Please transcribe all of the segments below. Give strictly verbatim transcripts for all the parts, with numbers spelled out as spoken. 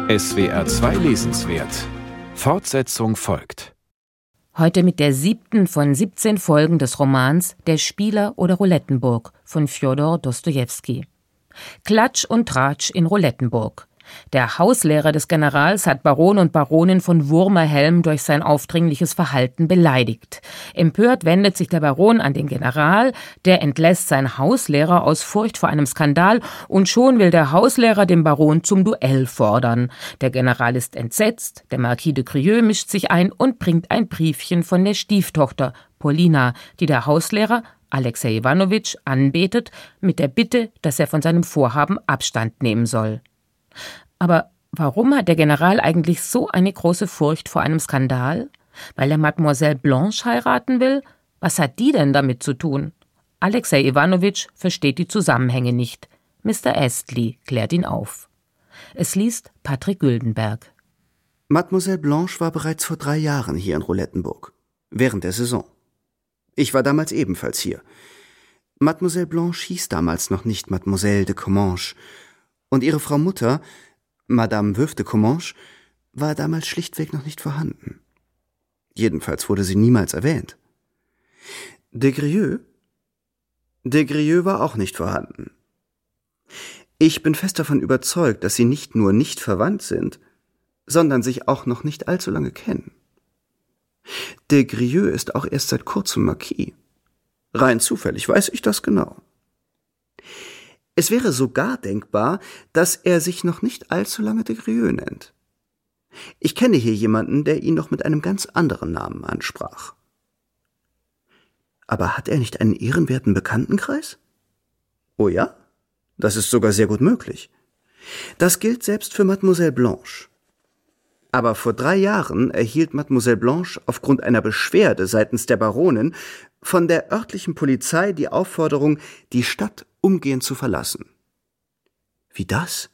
S W R zwei Lesenswert. Fortsetzung folgt. Heute mit der siebten von siebzehn Folgen des Romans Der Spieler oder Roulettenburg von Fjodor Dostojewski. Klatsch und Tratsch in Roulettenburg. Der Hauslehrer des Generals hat Baron und Baronin von Wurmerhelm durch sein aufdringliches Verhalten beleidigt. Empört wendet sich der Baron an den General, der entlässt seinen Hauslehrer aus Furcht vor einem Skandal und schon will der Hauslehrer den Baron zum Duell fordern. Der General ist entsetzt, der Marquis de Grieux mischt sich ein und bringt ein Briefchen von der Stieftochter, Polina, die der Hauslehrer, Alexei Iwanowitsch, anbetet, mit der Bitte, dass er von seinem Vorhaben Abstand nehmen soll. Aber warum hat der General eigentlich so eine große Furcht vor einem Skandal? Weil er Mademoiselle Blanche heiraten will? Was hat die denn damit zu tun? Alexei Iwanowitsch versteht die Zusammenhänge nicht. Mister Astley klärt ihn auf. Es liest Patrick Güldenberg. Mademoiselle Blanche war bereits vor drei Jahren hier in Roulettenburg, während der Saison. Ich war damals ebenfalls hier. Mademoiselle Blanche hieß damals noch nicht Mademoiselle de Comminges, und ihre Frau Mutter, Madame Veuve de Comminges, war damals schlichtweg noch nicht vorhanden. Jedenfalls wurde sie niemals erwähnt. De Grieux? De Grieux war auch nicht vorhanden. Ich bin fest davon überzeugt, dass sie nicht nur nicht verwandt sind, sondern sich auch noch nicht allzu lange kennen. De Grieux ist auch erst seit kurzem Marquis. Rein zufällig weiß ich das genau. Es wäre sogar denkbar, dass er sich noch nicht allzu lange de Grieux nennt. Ich kenne hier jemanden, der ihn noch mit einem ganz anderen Namen ansprach. Aber hat er nicht einen ehrenwerten Bekanntenkreis? Oh ja, das ist sogar sehr gut möglich. Das gilt selbst für Mademoiselle Blanche. Aber vor drei Jahren erhielt Mademoiselle Blanche aufgrund einer Beschwerde seitens der Baronin von der örtlichen Polizei die Aufforderung, die Stadt umgehend zu verlassen. Wie das?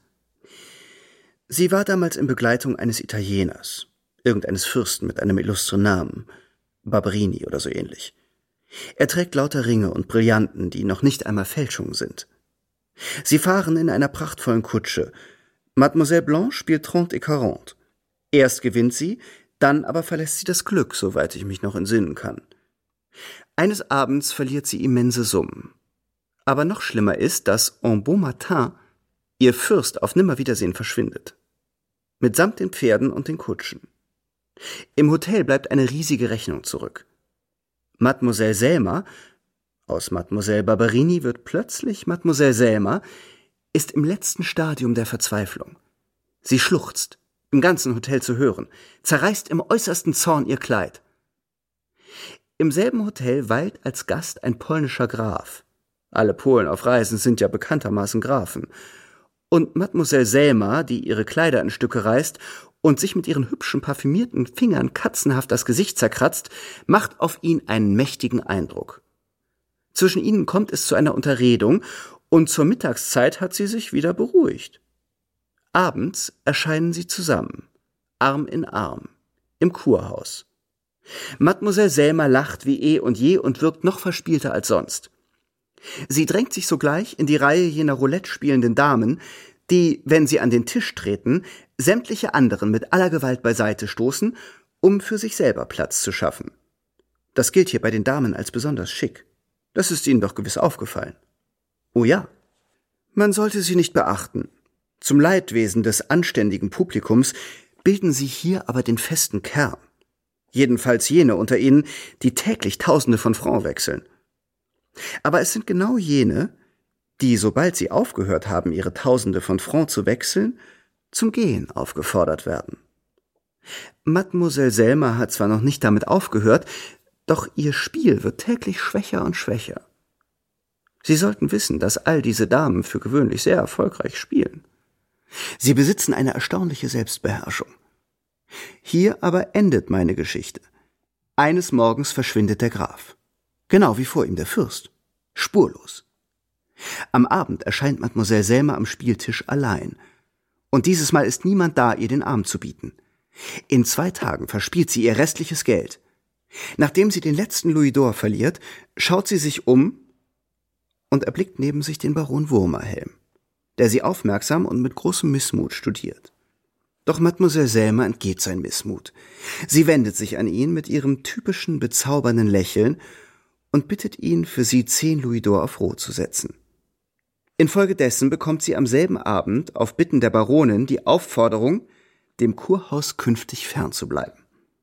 Sie war damals in Begleitung eines Italieners, irgendeines Fürsten mit einem illustren Namen, Barberini oder so ähnlich. Er trägt lauter Ringe und Brillanten, die noch nicht einmal Fälschungen sind. Sie fahren in einer prachtvollen Kutsche. Mademoiselle Blanche spielt trente et quarante. Erst gewinnt sie, dann aber verlässt sie das Glück, soweit ich mich noch entsinnen kann. Eines Abends verliert sie immense Summen. Aber noch schlimmer ist, dass en bon matin ihr Fürst auf Nimmerwiedersehen verschwindet. Mitsamt den Pferden und den Kutschen. Im Hotel bleibt eine riesige Rechnung zurück. Mademoiselle Selma, aus Mademoiselle Barberini wird plötzlich Mademoiselle Selma, ist im letzten Stadium der Verzweiflung. Sie schluchzt, im ganzen Hotel zu hören, zerreißt im äußersten Zorn ihr Kleid. Im selben Hotel weilt als Gast ein polnischer Graf. Alle Polen auf Reisen sind ja bekanntermaßen Grafen. Und Mademoiselle Selma, die ihre Kleider in Stücke reißt und sich mit ihren hübschen, parfümierten Fingern katzenhaft das Gesicht zerkratzt, macht auf ihn einen mächtigen Eindruck. Zwischen ihnen kommt es zu einer Unterredung und zur Mittagszeit hat sie sich wieder beruhigt. Abends erscheinen sie zusammen, Arm in Arm, im Kurhaus. Mademoiselle Selma lacht wie eh und je und wirkt noch verspielter als sonst. Sie drängt sich sogleich in die Reihe jener Roulette spielenden Damen, die, wenn sie an den Tisch treten, sämtliche anderen mit aller Gewalt beiseite stoßen, um für sich selber Platz zu schaffen. Das gilt hier bei den Damen als besonders schick. Das ist Ihnen doch gewiss aufgefallen. Oh ja, man sollte sie nicht beachten. Zum Leidwesen des anständigen Publikums bilden sie hier aber den festen Kern. Jedenfalls jene unter ihnen, die täglich Tausende von Francs wechseln. Aber es sind genau jene, die, sobald sie aufgehört haben, ihre Tausende von Francs zu wechseln, zum Gehen aufgefordert werden. Mademoiselle Selma hat zwar noch nicht damit aufgehört, doch ihr Spiel wird täglich schwächer und schwächer. Sie sollten wissen, dass all diese Damen für gewöhnlich sehr erfolgreich spielen. Sie besitzen eine erstaunliche Selbstbeherrschung. Hier aber endet meine Geschichte. Eines Morgens verschwindet der Graf. Genau wie vor ihm der Fürst. Spurlos. Am Abend erscheint Mademoiselle Selma am Spieltisch allein. Und dieses Mal ist niemand da, ihr den Arm zu bieten. In zwei Tagen verspielt sie ihr restliches Geld. Nachdem sie den letzten Louis d'Or verliert, schaut sie sich um und erblickt neben sich den Baron Wurmerhelm, der sie aufmerksam und mit großem Missmut studiert. Doch Mademoiselle Selma entgeht sein Missmut. Sie wendet sich an ihn mit ihrem typischen bezaubernden Lächeln und bittet ihn, für sie zehn Louisd'Or auf Rot zu setzen. Infolgedessen bekommt sie am selben Abend auf Bitten der Baronin die Aufforderung, dem Kurhaus künftig fernzubleiben.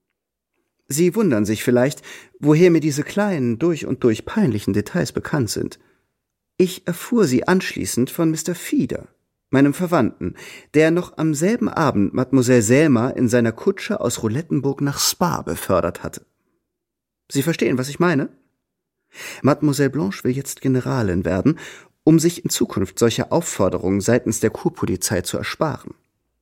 Sie wundern sich vielleicht, woher mir diese kleinen, durch und durch peinlichen Details bekannt sind. Ich erfuhr sie anschließend von Mister Fieder, meinem Verwandten, der noch am selben Abend Mademoiselle Selma in seiner Kutsche aus Roulettenburg nach Spa befördert hatte. Sie verstehen, was ich meine? Mademoiselle Blanche will jetzt Generalin werden, um sich in Zukunft solche Aufforderungen seitens der Kurpolizei zu ersparen.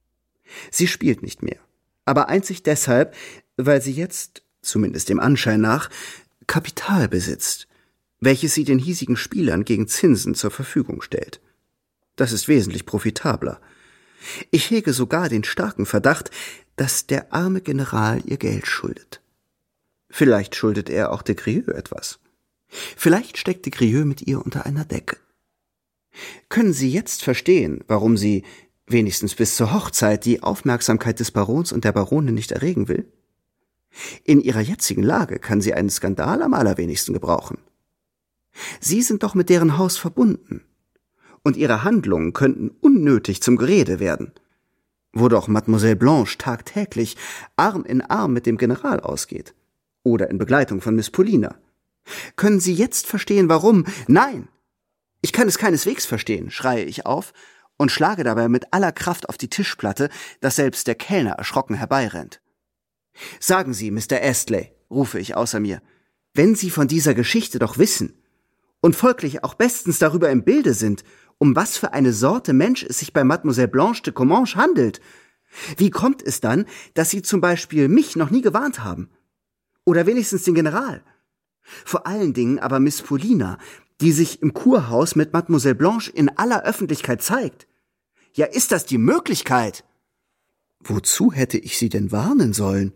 Sie spielt nicht mehr, aber einzig deshalb, weil sie jetzt, zumindest dem Anschein nach, Kapital besitzt, welches sie den hiesigen Spielern gegen Zinsen zur Verfügung stellt. Das ist wesentlich profitabler. Ich hege sogar den starken Verdacht, dass der arme General ihr Geld schuldet. Vielleicht schuldet er auch de Grieux etwas. Vielleicht steckt de Grieux mit ihr unter einer Decke. Können Sie jetzt verstehen, warum sie, wenigstens bis zur Hochzeit, die Aufmerksamkeit des Barons und der Baronin nicht erregen will? In ihrer jetzigen Lage kann sie einen Skandal am allerwenigsten gebrauchen. Sie sind doch mit deren Haus verbunden, und ihre Handlungen könnten unnötig zum Gerede werden, wo doch Mademoiselle Blanche tagtäglich Arm in Arm mit dem General ausgeht, oder in Begleitung von Miss Paulina. Können Sie jetzt verstehen, warum? Nein! Ich kann es keineswegs verstehen, schreie ich auf und schlage dabei mit aller Kraft auf die Tischplatte, dass selbst der Kellner erschrocken herbeirennt. Sagen Sie, Mister Astley, rufe ich außer mir, wenn Sie von dieser Geschichte doch wissen und folglich auch bestens darüber im Bilde sind, um was für eine Sorte Mensch es sich bei Mademoiselle Blanche de Comminges handelt, wie kommt es dann, dass Sie zum Beispiel mich noch nie gewarnt haben? Oder wenigstens den General? Vor allen Dingen aber Miss Paulina, die sich im Kurhaus mit Mademoiselle Blanche in aller Öffentlichkeit zeigt. Ja, ist das die Möglichkeit? Wozu hätte ich Sie denn warnen sollen?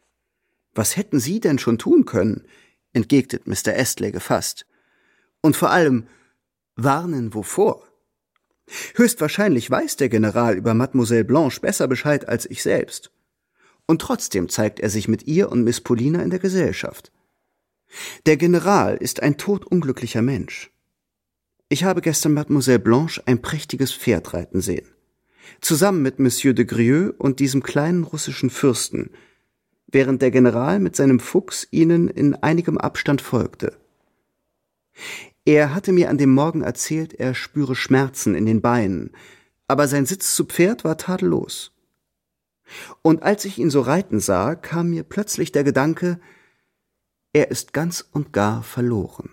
Was hätten Sie denn schon tun können? Entgegnet Mister Astley gefasst. Und vor allem, warnen wovor? Höchstwahrscheinlich weiß der General über Mademoiselle Blanche besser Bescheid als ich selbst. Und trotzdem zeigt er sich mit ihr und Miss Paulina in der Gesellschaft. Der General ist ein todunglücklicher Mensch. Ich habe gestern Mademoiselle Blanche ein prächtiges Pferd reiten sehen, zusammen mit Monsieur de Grieux und diesem kleinen russischen Fürsten, während der General mit seinem Fuchs ihnen in einigem Abstand folgte. Er hatte mir an dem Morgen erzählt, er spüre Schmerzen in den Beinen, aber sein Sitz zu Pferd war tadellos. Und als ich ihn so reiten sah, kam mir plötzlich der Gedanke, er ist ganz und gar verloren.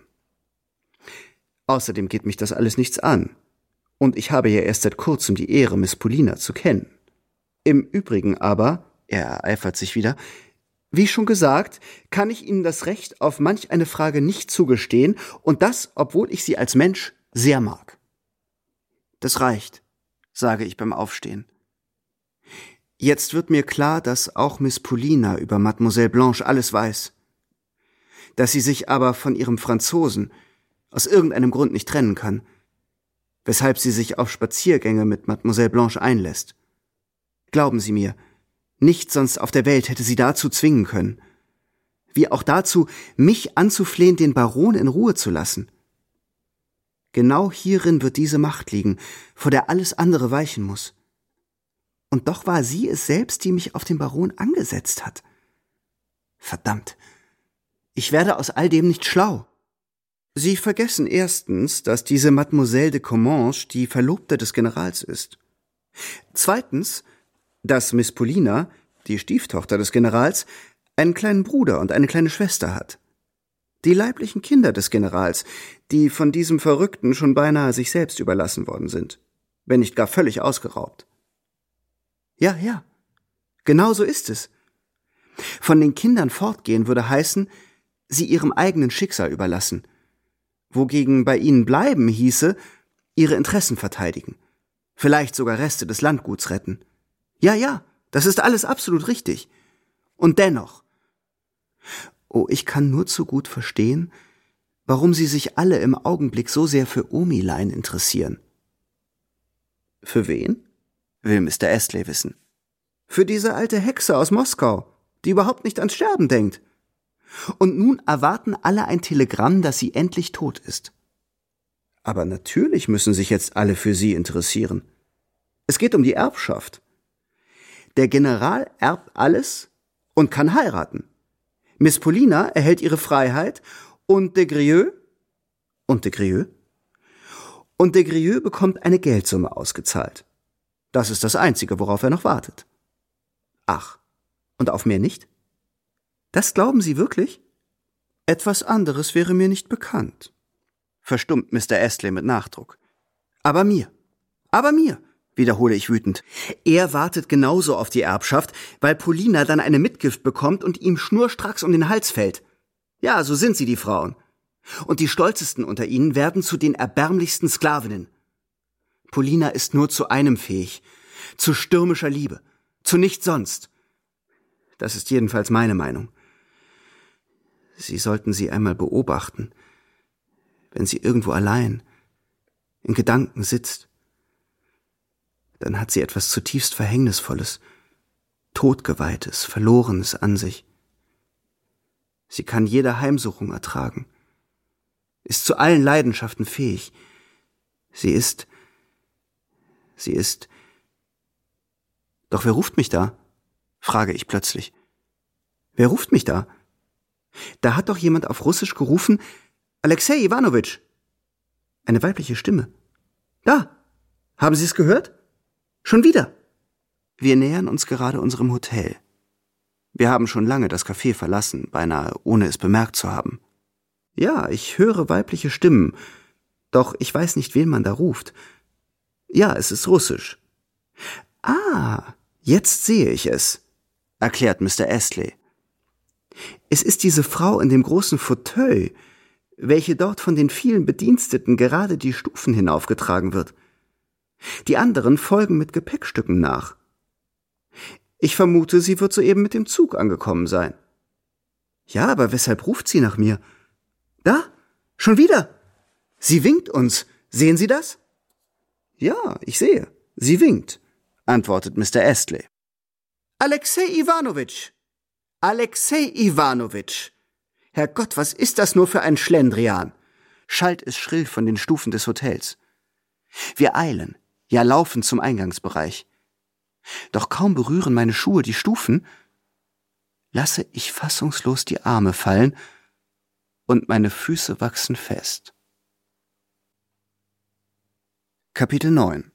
Außerdem geht mich das alles nichts an, und ich habe ja erst seit kurzem die Ehre, Miss Paulina zu kennen. Im Übrigen aber, er ereifert sich wieder, wie schon gesagt, kann ich Ihnen das Recht auf manch eine Frage nicht zugestehen, und das, obwohl ich Sie als Mensch sehr mag. Das reicht, sage ich beim Aufstehen. Jetzt wird mir klar, dass auch Miss Paulina über Mademoiselle Blanche alles weiß, dass sie sich aber von ihrem Franzosen aus irgendeinem Grund nicht trennen kann, weshalb sie sich auf Spaziergänge mit Mademoiselle Blanche einlässt. Glauben Sie mir, nichts sonst auf der Welt hätte sie dazu zwingen können, wie auch dazu, mich anzuflehen, den Baron in Ruhe zu lassen. Genau hierin wird diese Macht liegen, vor der alles andere weichen muss. Und doch war sie es selbst, die mich auf den Baron angesetzt hat. Verdammt! Ich werde aus all dem nicht schlau. Sie vergessen erstens, dass diese Mademoiselle de Comminges die Verlobte des Generals ist. Zweitens, dass Miss Paulina, die Stieftochter des Generals, einen kleinen Bruder und eine kleine Schwester hat. Die leiblichen Kinder des Generals, die von diesem Verrückten schon beinahe sich selbst überlassen worden sind, wenn nicht gar völlig ausgeraubt. Ja, ja, genau so ist es. Von den Kindern fortgehen würde heißen, sie ihrem eigenen Schicksal überlassen, wogegen bei ihnen bleiben hieße, ihre Interessen verteidigen, vielleicht sogar Reste des Landguts retten. Ja, ja, das ist alles absolut richtig. Und dennoch, oh, ich kann nur zu gut verstehen, warum sie sich alle im Augenblick so sehr für Omilein interessieren. Für wen? Will Mister Astley wissen. Für diese alte Hexe aus Moskau, die überhaupt nicht ans Sterben denkt. Und nun erwarten alle ein Telegramm, dass sie endlich tot ist. Aber natürlich müssen sich jetzt alle für sie interessieren. Es geht um die Erbschaft. Der General erbt alles und kann heiraten. Miss Polina erhält ihre Freiheit und de Grieux und de Grieux und de Grieux bekommt eine Geldsumme ausgezahlt. Das ist das Einzige, worauf er noch wartet. Ach, und auf mehr nicht? Das glauben Sie wirklich? Etwas anderes wäre mir nicht bekannt, verstummt Mister Astley mit Nachdruck. Aber mir, aber mir, wiederhole ich wütend. Er wartet genauso auf die Erbschaft, weil Polina dann eine Mitgift bekommt und ihm schnurstracks um den Hals fällt. Ja, so sind sie, die Frauen. Und die stolzesten unter ihnen werden zu den erbärmlichsten Sklavinnen. Polina ist nur zu einem fähig, zu stürmischer Liebe, zu nichts sonst. Das ist jedenfalls meine Meinung. Sie sollten sie einmal beobachten, wenn sie irgendwo allein, in Gedanken sitzt. Dann hat sie etwas zutiefst Verhängnisvolles, Todgeweihtes, Verlorenes an sich. Sie kann jede Heimsuchung ertragen, ist zu allen Leidenschaften fähig. Sie ist, sie ist... Doch wer ruft mich da? Frage ich plötzlich. Wer ruft mich da? Da hat doch jemand auf Russisch gerufen, Alexei Iwanowitsch. Eine weibliche Stimme. Da! Haben Sie es gehört? Schon wieder! Wir nähern uns gerade unserem Hotel. Wir haben schon lange das Café verlassen, beinahe ohne es bemerkt zu haben. Ja, ich höre weibliche Stimmen, doch ich weiß nicht, wen man da ruft. Ja, es ist Russisch. Ah, jetzt sehe ich es, erklärt Mister Astley. Es ist diese Frau in dem großen Fauteuil, welche dort von den vielen Bediensteten gerade die Stufen hinaufgetragen wird. Die anderen folgen mit Gepäckstücken nach. Ich vermute, sie wird soeben mit dem Zug angekommen sein. Ja, aber weshalb ruft sie nach mir? Da, schon wieder. Sie winkt uns. Sehen Sie das? Ja, ich sehe. Sie winkt, antwortet Mister Astley. Alexei Iwanowitsch! Alexei Iwanowitsch! Herrgott, was ist das nur für ein Schlendrian? Schallt es schrill von den Stufen des Hotels. Wir eilen, ja laufen zum Eingangsbereich. Doch kaum berühren meine Schuhe die Stufen, lasse ich fassungslos die Arme fallen und meine Füße wachsen fest. Kapitel neun.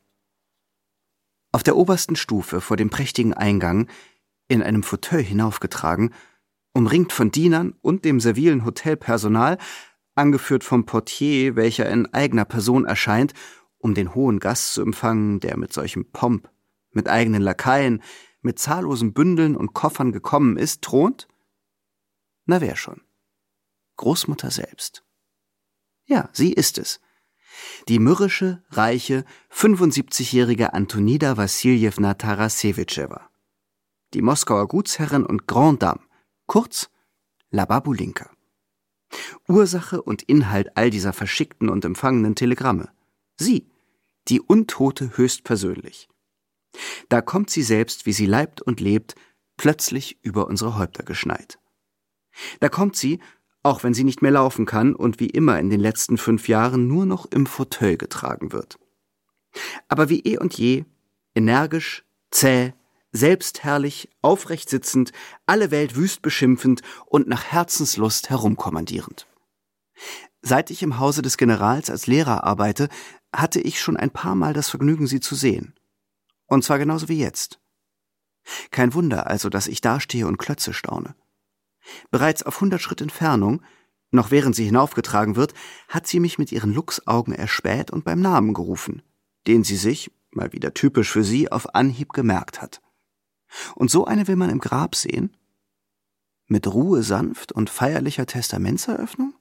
Auf der obersten Stufe vor dem prächtigen Eingang, in einem Fauteuil hinaufgetragen, umringt von Dienern und dem servilen Hotelpersonal, angeführt vom Portier, welcher in eigener Person erscheint, um den hohen Gast zu empfangen, der mit solchem Pomp, mit eigenen Lakaien, mit zahllosen Bündeln und Koffern gekommen ist, thront? Na, wer schon? Großmutter selbst. Ja, sie ist es. Die mürrische, reiche, fünfundsiebzigjährige Antonida Wassiljewna Tarasewitschewa. Die Moskauer Gutsherrin und Grande Dame, kurz La Babulinka. Ursache und Inhalt all dieser verschickten und empfangenen Telegramme. Sie, die Untote höchstpersönlich. Da kommt sie selbst, wie sie leibt und lebt, plötzlich über unsere Häupter geschneit. Da kommt sie, auch wenn sie nicht mehr laufen kann und wie immer in den letzten fünf Jahren nur noch im Fauteuil getragen wird. Aber wie eh und je, energisch, zäh, selbstherrlich, aufrecht sitzend, alle Welt wüst beschimpfend und nach Herzenslust herumkommandierend. Seit ich im Hause des Generals als Lehrer arbeite, hatte ich schon ein paar Mal das Vergnügen, sie zu sehen. Und zwar genauso wie jetzt. Kein Wunder also, dass ich dastehe und Klötze staune. Bereits auf hundert Schritt Entfernung, noch während sie hinaufgetragen wird, hat sie mich mit ihren Luchsaugen erspäht und beim Namen gerufen, den sie sich, mal wieder typisch für sie, auf Anhieb gemerkt hat. Und so eine will man im Grab sehen? Mit Ruhe sanft und feierlicher Testamentseröffnung?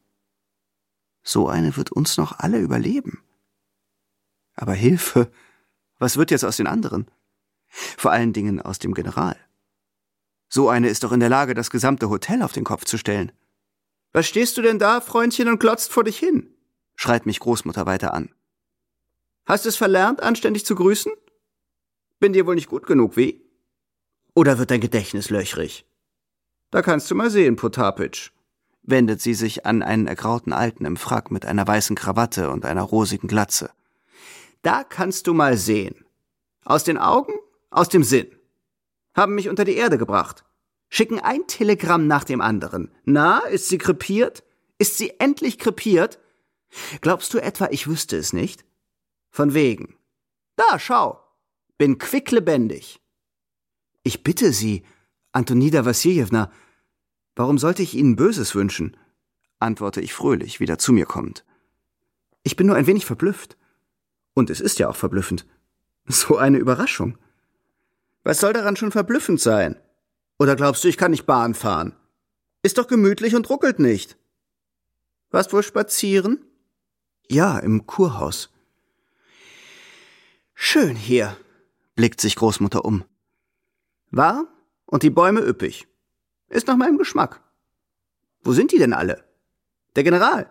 So eine wird uns noch alle überleben. Aber Hilfe, was wird jetzt aus den anderen? Vor allen Dingen aus dem General. So eine ist doch in der Lage, das gesamte Hotel auf den Kopf zu stellen. »Was stehst du denn da, Freundchen, und glotzt vor dich hin?« schreit mich Großmutter weiter an. »Hast es verlernt, anständig zu grüßen? Bin dir wohl nicht gut genug, wie?« Oder wird dein Gedächtnis löchrig? Da kannst du mal sehen, Potapitch, wendet sie sich an einen ergrauten Alten im Frack mit einer weißen Krawatte und einer rosigen Glatze. Da kannst du mal sehen. Aus den Augen, aus dem Sinn. Haben mich unter die Erde gebracht. Schicken ein Telegramm nach dem anderen. Na, ist sie krepiert? Ist sie endlich krepiert? Glaubst du etwa, ich wüsste es nicht? Von wegen. Da, schau. Bin quicklebendig. Ich bitte Sie, Antonida Wassiljewna, warum sollte ich Ihnen Böses wünschen? Antworte ich fröhlich, wieder zu mir kommend. Ich bin nur ein wenig verblüfft. Und es ist ja auch verblüffend. So eine Überraschung. Was soll daran schon verblüffend sein? Oder glaubst du, ich kann nicht Bahn fahren? Ist doch gemütlich und ruckelt nicht. Warst wohl spazieren? Ja, im Kurhaus. Schön hier, blickt sich Großmutter um. Warm und die Bäume üppig. Ist nach meinem Geschmack. Wo sind die denn alle? Der General.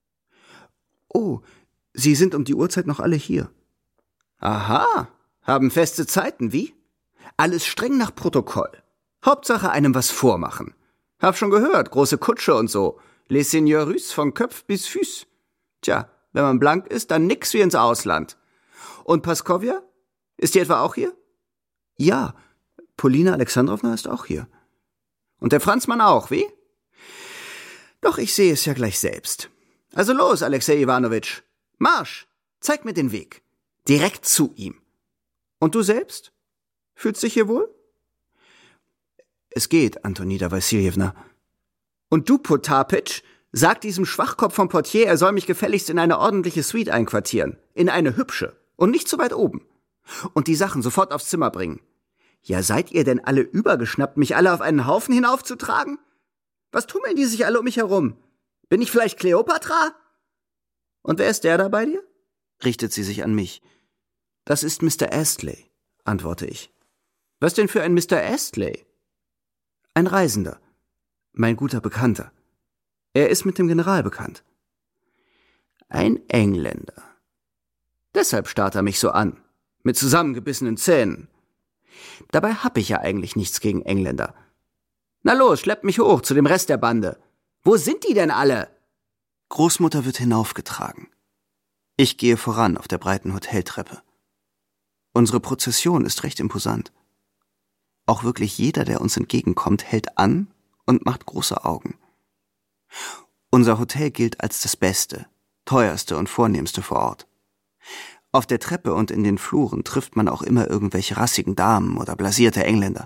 Oh, Sie sind um die Uhrzeit noch alle hier. Aha, haben feste Zeiten, wie? Alles streng nach Protokoll. Hauptsache einem was vormachen. Hab schon gehört, große Kutsche und so. Les Seigneurs von Köpf bis Füß. Tja, wenn man blank ist, dann nix wie ins Ausland. Und Paskovja? Ist die etwa auch hier? Ja, Polina Alexandrowna ist auch hier. Und der Franzmann auch, wie? Doch ich sehe es ja gleich selbst. Also los, Alexei Iwanowitsch. Marsch, zeig mir den Weg. Direkt zu ihm. Und du selbst? Fühlst dich hier wohl? Es geht, Antonida Wassiljewna. Und du, Potapitch, sag diesem Schwachkopf vom Portier, er soll mich gefälligst in eine ordentliche Suite einquartieren. In eine hübsche. Und nicht zu weit oben. Und die Sachen sofort aufs Zimmer bringen. Ja, seid ihr denn alle übergeschnappt, mich alle auf einen Haufen hinaufzutragen? Was tummeln die sich alle um mich herum? Bin ich vielleicht Kleopatra? Und wer ist der da bei dir? Richtet sie sich an mich. Das ist Mister Astley, antworte ich. Was denn für ein Mister Astley? Ein Reisender. Mein guter Bekannter. Er ist mit dem General bekannt. Ein Engländer. Deshalb starrt er mich so an. Mit zusammengebissenen Zähnen. Dabei hab ich ja eigentlich nichts gegen Engländer. Na los, schleppt mich hoch zu dem Rest der Bande. Wo sind die denn alle? Großmutter wird hinaufgetragen. Ich gehe voran auf der breiten Hoteltreppe. Unsere Prozession ist recht imposant. Auch wirklich jeder, der uns entgegenkommt, hält an und macht große Augen. Unser Hotel gilt als das Beste, teuerste und vornehmste vor Ort. Auf der Treppe und in den Fluren trifft man auch immer irgendwelche rassigen Damen oder blasierte Engländer.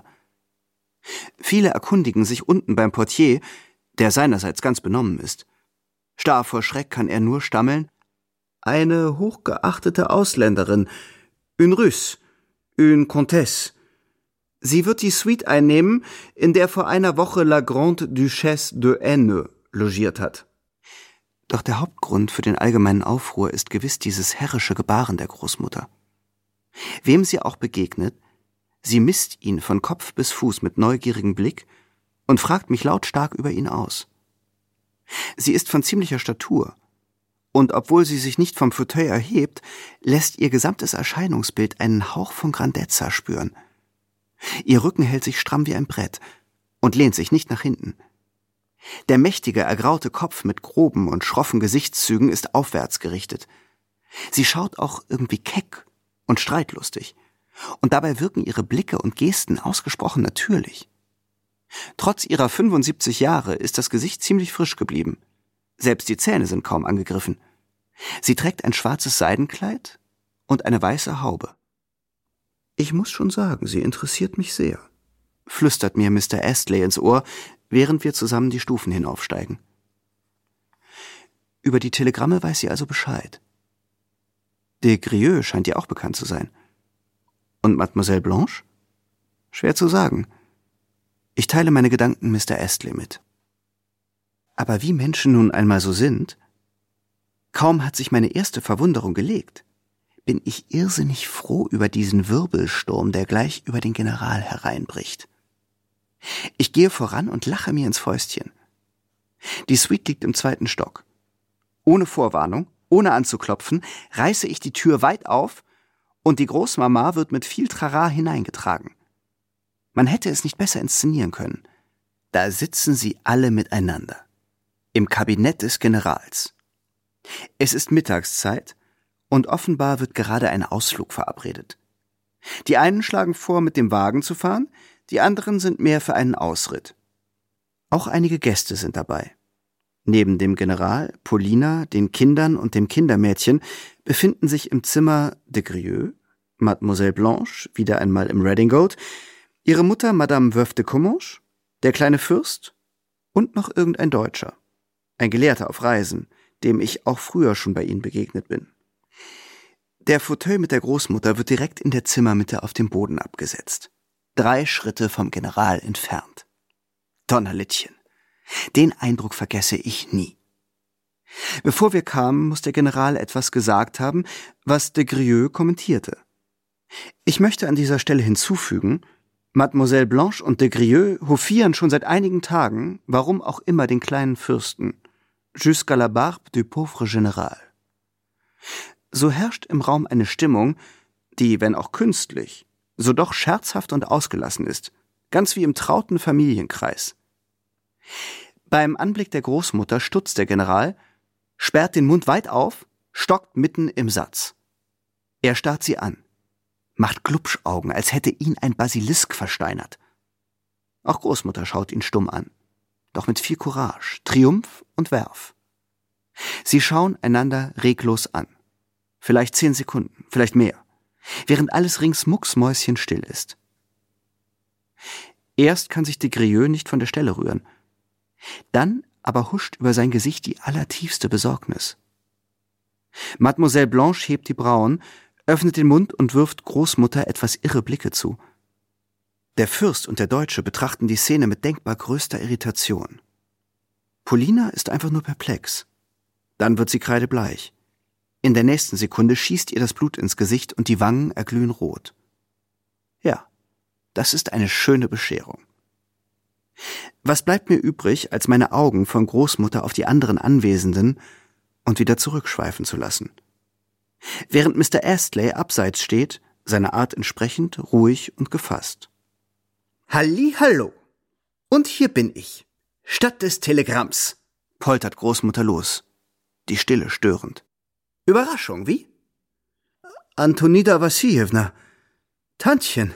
Viele erkundigen sich unten beim Portier, der seinerseits ganz benommen ist. Starr vor Schreck kann er nur stammeln: Eine hochgeachtete Ausländerin, une Russe, une Comtesse. Sie wird die Suite einnehmen, in der vor einer Woche la Grande Duchesse de Hainaut logiert hat. Doch der Hauptgrund für den allgemeinen Aufruhr ist gewiss dieses herrische Gebaren der Großmutter. Wem sie auch begegnet, sie misst ihn von Kopf bis Fuß mit neugierigem Blick und fragt mich lautstark über ihn aus. Sie ist von ziemlicher Statur, und obwohl sie sich nicht vom Fauteuil erhebt, lässt ihr gesamtes Erscheinungsbild einen Hauch von Grandezza spüren. Ihr Rücken hält sich stramm wie ein Brett und lehnt sich nicht nach hinten. Der mächtige, ergraute Kopf mit groben und schroffen Gesichtszügen ist aufwärts gerichtet. Sie schaut auch irgendwie keck und streitlustig, und dabei wirken ihre Blicke und Gesten ausgesprochen natürlich. Trotz ihrer fünfundsiebzig Jahre ist das Gesicht ziemlich frisch geblieben. Selbst die Zähne sind kaum angegriffen. Sie trägt ein schwarzes Seidenkleid und eine weiße Haube. Ich muss schon sagen, sie interessiert mich sehr, flüstert mir Mister Astley ins Ohr, während wir zusammen die Stufen hinaufsteigen. Über die Telegramme weiß sie also Bescheid. De Grieux scheint ihr auch bekannt zu sein. Und Mademoiselle Blanche? Schwer zu sagen. Ich teile meine Gedanken Mister Astley mit. Aber wie Menschen nun einmal so sind, kaum hat sich meine erste Verwunderung gelegt, bin ich irrsinnig froh über diesen Wirbelsturm, der gleich über den General hereinbricht. Ich gehe voran und lache mir ins Fäustchen. Die Suite liegt im zweiten Stock. Ohne Vorwarnung, ohne anzuklopfen, reiße ich die Tür weit auf und die Großmama wird mit viel Trara hineingetragen. Man hätte es nicht besser inszenieren können. Da sitzen sie alle miteinander. Im Kabinett des Generals. Es ist Mittagszeit und offenbar wird gerade ein Ausflug verabredet. Die einen schlagen vor, mit dem Wagen zu fahren, die anderen sind mehr für einen Ausritt. Auch einige Gäste sind dabei. Neben dem General, Polina, den Kindern und dem Kindermädchen befinden sich im Zimmer de Grieux, Mademoiselle Blanche, wieder einmal im Redingote, ihre Mutter Madame Veuve de Comminges, der kleine Fürst und noch irgendein Deutscher, ein Gelehrter auf Reisen, dem ich auch früher schon bei ihnen begegnet bin. Der Fauteuil mit der Großmutter wird direkt in der Zimmermitte auf dem Boden abgesetzt. Drei Schritte vom General entfernt. Donnerlittchen. Den Eindruck vergesse ich nie. Bevor wir kamen, muss der General etwas gesagt haben, was de Grieux kommentierte. Ich möchte an dieser Stelle hinzufügen, Mademoiselle Blanche und de Grieux hofieren schon seit einigen Tagen, warum auch immer den kleinen Fürsten, jusqu'à la barbe du pauvre Général. So herrscht im Raum eine Stimmung, die, wenn auch künstlich, so doch scherzhaft und ausgelassen ist, ganz wie im trauten Familienkreis. Beim Anblick der Großmutter stutzt der General, sperrt den Mund weit auf, stockt mitten im Satz. Er starrt sie an, macht Glubschaugen, als hätte ihn ein Basilisk versteinert. Auch Großmutter schaut ihn stumm an, doch mit viel Courage, Triumph und Werf. Sie schauen einander reglos an. Vielleicht zehn Sekunden, vielleicht mehr, während alles rings mucksmäuschenstill ist. Erst kann sich de Grieux nicht von der Stelle rühren. Dann aber huscht über sein Gesicht die allertiefste Besorgnis. Mademoiselle Blanche hebt die Brauen, öffnet den Mund und wirft Großmutter etwas irre Blicke zu. Der Fürst und der Deutsche betrachten die Szene mit denkbar größter Irritation. Polina ist einfach nur perplex. Dann wird sie kreidebleich. In der nächsten Sekunde schießt ihr das Blut ins Gesicht und die Wangen erglühen rot. Ja, das ist eine schöne Bescherung. Was bleibt mir übrig, als meine Augen von Großmutter auf die anderen Anwesenden und wieder zurückschweifen zu lassen? Während Mister Astley abseits steht, seiner Art entsprechend ruhig und gefasst. Halli, hallo. Und hier bin ich. Statt des Telegramms, poltert Großmutter los. Die Stille störend. Überraschung, wie? Antonida Wassiljewna. Tantchen.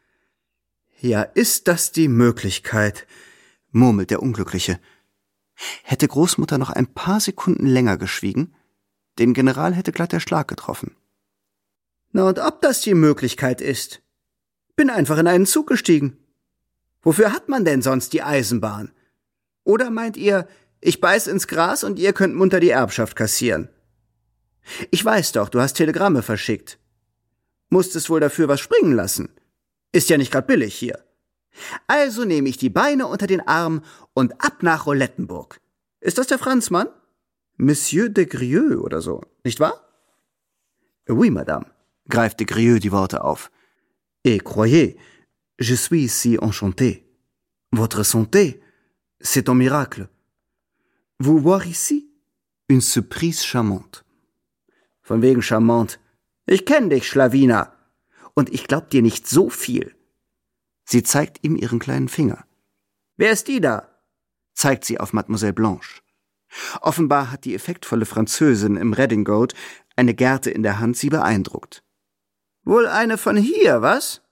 Ja, ist das die Möglichkeit, murmelt der Unglückliche. Hätte Großmutter noch ein paar Sekunden länger geschwiegen, den General hätte glatt der Schlag getroffen. Na und ob das die Möglichkeit ist? Bin einfach in einen Zug gestiegen. Wofür hat man denn sonst die Eisenbahn? Oder meint ihr, ich beiß ins Gras und ihr könnt munter die Erbschaft kassieren? Ich weiß doch, du hast Telegramme verschickt. Musstest wohl dafür was springen lassen. Ist ja nicht grad billig hier. Also nehme ich die Beine unter den Arm und ab nach Roulettenburg. Ist das der Franzmann? Monsieur de Grieux oder so, nicht wahr? Oui, Madame, greift de Grieux die Worte auf. Et croyez, je suis si enchanté. Votre santé, c'est un miracle. Vous voir ici, une surprise charmante. Von wegen charmant. Ich kenn dich, Schlawiner. Und ich glaub dir nicht so viel. Sie zeigt ihm ihren kleinen Finger. Wer ist die da? Zeigt sie auf Mademoiselle Blanche. Offenbar hat die effektvolle Französin im Redingote eine Gerte in der Hand sie beeindruckt. Wohl eine von hier, was?